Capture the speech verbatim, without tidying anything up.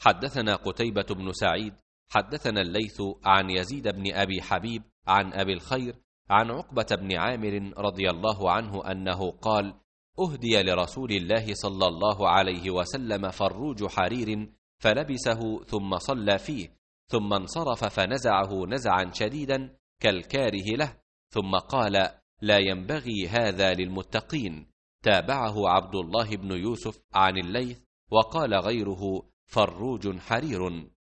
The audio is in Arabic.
حدثنا قتيبة بن سعيد حدثنا الليث عن يزيد بن أبي حبيب عن أبي الخير عن عقبة بن عامر رضي الله عنه أنه قال: أهدي لرسول الله صلى الله عليه وسلم فروج حرير فلبسه ثم صلى فيه، ثم انصرف فنزعه نزعا شديدا كالكاره له، ثم قال: لا ينبغي هذا للمتقين. تابعه عبد الله بن يوسف عن الليث وقال غيره: فروج حرير.